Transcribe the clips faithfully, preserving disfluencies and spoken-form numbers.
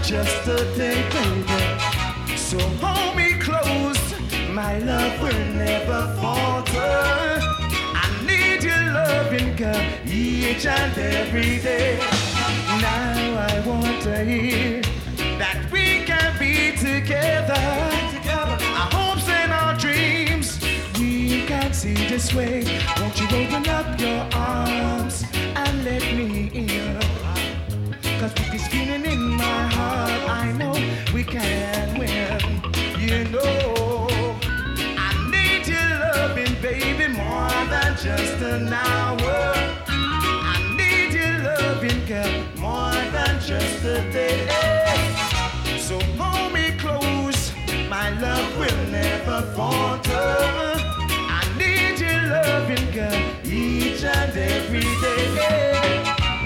just a day, baby. So hold me close, my love will never falter. I need your loving, girl, each and every day. Now I want to hear that we can be together. Our hopes and our dreams, we can see this way. Won't you open up your arms and let me in? Cause with this feeling in my heart, I know we can win. You know, I need your loving, baby, more than just an hour. I need your loving, girl, more than just a day. So hold me close, my love will never falter. I need your loving, girl, each and every day.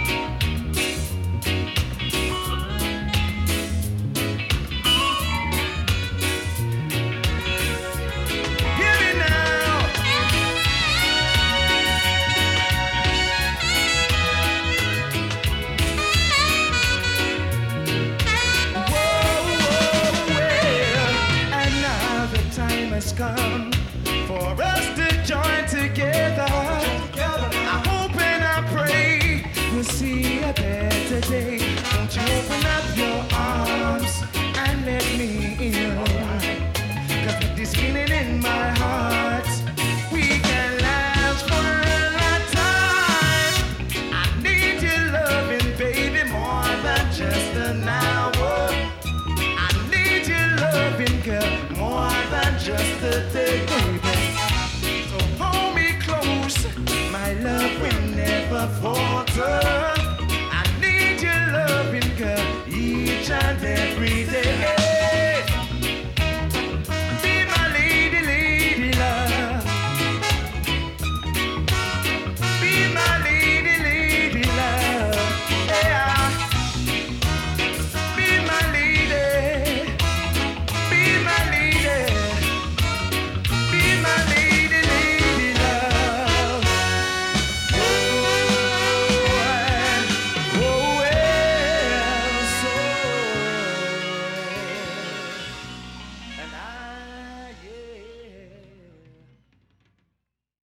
Come for us to join together. I hope and I pray we'll see a better day. Won't you open up your arms and let me in? Cause with this feeling in my heart, we can last for a lifetime. I need your loving, baby, more than just an hour. I need your loving, girl, more than just a day.